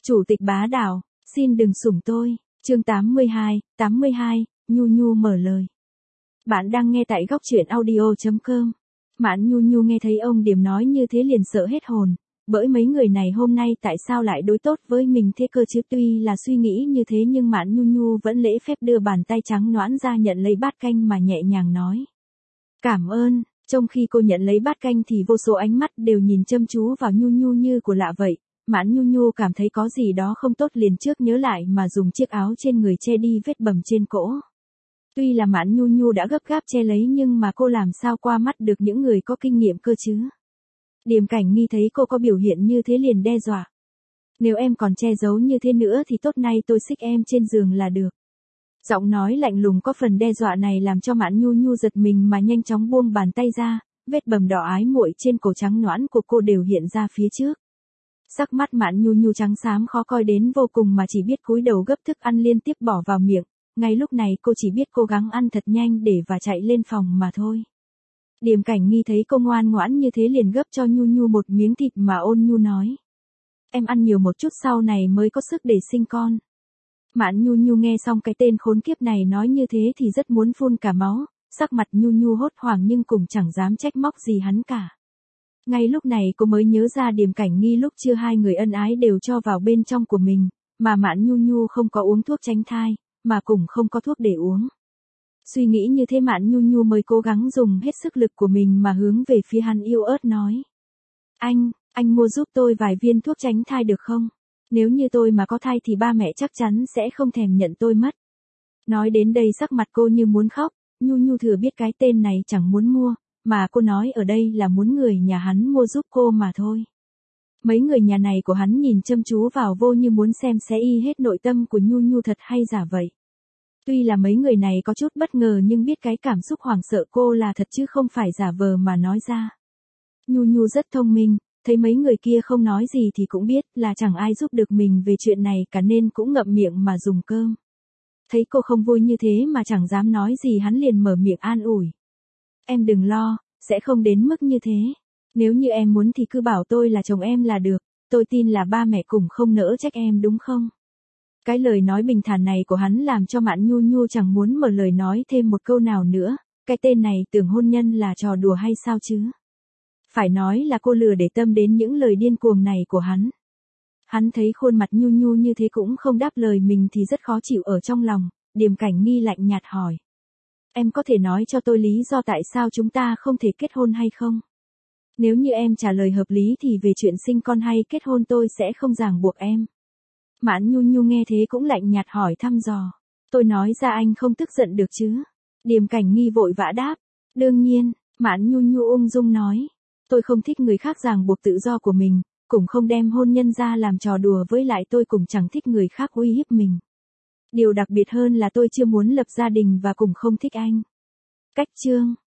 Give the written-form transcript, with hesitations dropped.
Chủ tịch bá đạo, xin đừng sủng tôi. Chương 82, Nhu Nhu mở lời. Bạn đang nghe tại góc truyện audio.com. Mạn Nhu Nhu nghe thấy ông Điểm nói như thế liền sợ hết hồn, bởi mấy người này hôm nay tại sao lại đối tốt với mình thế cơ chứ? Tuy là suy nghĩ như thế nhưng Mạn Nhu Nhu vẫn lễ phép đưa bàn tay trắng nõn ra nhận lấy bát canh mà nhẹ nhàng nói. Cảm ơn. Trong khi cô nhận lấy bát canh thì vô số ánh mắt đều nhìn chăm chú vào Nhu Nhu như của lạ vậy. Mạn Nhu Nhu cảm thấy có gì đó không tốt liền trước nhớ lại mà dùng chiếc áo trên người che đi vết bầm trên cổ. Tuy là Mạn Nhu Nhu đã gấp gáp che lấy nhưng mà cô làm sao qua mắt được những người có kinh nghiệm cơ chứ. Điềm Cảnh Nghi thấy cô có biểu hiện như thế liền đe dọa. Nếu em còn che giấu như thế nữa thì tốt nay tôi xích em trên giường là được. Giọng nói lạnh lùng có phần đe dọa này làm cho Mạn Nhu Nhu giật mình mà nhanh chóng buông bàn tay ra, vết bầm đỏ ái muội trên cổ trắng nõn của cô đều hiện ra phía trước. Sắc mắt Mạn Nhu Nhu trắng xám khó coi đến vô cùng mà chỉ biết cúi đầu gấp thức ăn liên tiếp bỏ vào miệng, ngay lúc này cô chỉ biết cố gắng ăn thật nhanh để và chạy lên phòng mà thôi. Điềm Cảnh Nghi thấy cô ngoan ngoãn như thế liền gấp cho Nhu Nhu một miếng thịt mà ôn nhu nói. Em ăn nhiều một chút sau này mới có sức để sinh con. Mạn Nhu Nhu nghe xong cái tên khốn kiếp này nói như thế thì rất muốn phun cả máu, sắc mặt Nhu Nhu hốt hoảng nhưng cũng chẳng dám trách móc gì hắn cả. Ngay lúc này cô mới nhớ ra Điềm Cảnh Nghi lúc chưa hai người ân ái đều cho vào bên trong của mình, mà Mạn Nhu Nhu không có uống thuốc tránh thai, mà cũng không có thuốc để uống. Suy nghĩ như thế Mạn Nhu Nhu mới cố gắng dùng hết sức lực của mình mà hướng về phía hắn yếu ớt nói. Anh mua giúp tôi vài viên thuốc tránh thai được không? Nếu như tôi mà có thai thì ba mẹ chắc chắn sẽ không thèm nhận tôi mất. Nói đến đây sắc mặt cô như muốn khóc, Nhu Nhu thừa biết cái tên này chẳng muốn mua, mà cô nói ở đây là muốn người nhà hắn mua giúp cô mà thôi. Mấy người nhà này của hắn nhìn chăm chú vào vô như muốn xem xé y hết nội tâm của Nhu Nhu thật hay giả vậy. Tuy là mấy người này có chút bất ngờ nhưng biết cái cảm xúc hoảng sợ cô là thật chứ không phải giả vờ mà nói ra. Nhu Nhu rất thông minh, thấy mấy người kia không nói gì thì cũng biết là chẳng ai giúp được mình về chuyện này cả nên cũng ngậm miệng mà dùng cơm. Thấy cô không vui như thế mà chẳng dám nói gì hắn liền mở miệng an ủi. Em đừng lo, sẽ không đến mức như thế. Nếu như em muốn thì cứ bảo tôi là chồng em là được, tôi tin là ba mẹ cũng không nỡ trách em đúng không? Cái lời nói bình thản này của hắn làm cho Mạn Nhu Nhu chẳng muốn mở lời nói thêm một câu nào nữa, cái tên này tưởng hôn nhân là trò đùa hay sao chứ? Phải nói là cô lừa để tâm đến những lời điên cuồng này của hắn. Hắn thấy khuôn mặt Nhu Nhu như thế cũng không đáp lời mình thì rất khó chịu ở trong lòng, Điềm Cảnh Nghi lạnh nhạt hỏi. Em có thể nói cho tôi lý do tại sao chúng ta không thể kết hôn hay không? Nếu như em trả lời hợp lý thì về chuyện sinh con hay kết hôn tôi sẽ không ràng buộc em. Mạn Nhu Nhu nghe thế cũng lạnh nhạt hỏi thăm dò. Tôi nói ra anh không tức giận được chứ? Điềm Cảnh Nghi vội vã đáp. Đương nhiên, Mạn Nhu Nhu ung dung nói. Tôi không thích người khác ràng buộc tự do của mình, cũng không đem hôn nhân ra làm trò đùa với lại tôi cũng chẳng thích người khác uy hiếp mình. Điều đặc biệt hơn là tôi chưa muốn lập gia đình và cũng không thích anh. Cách chương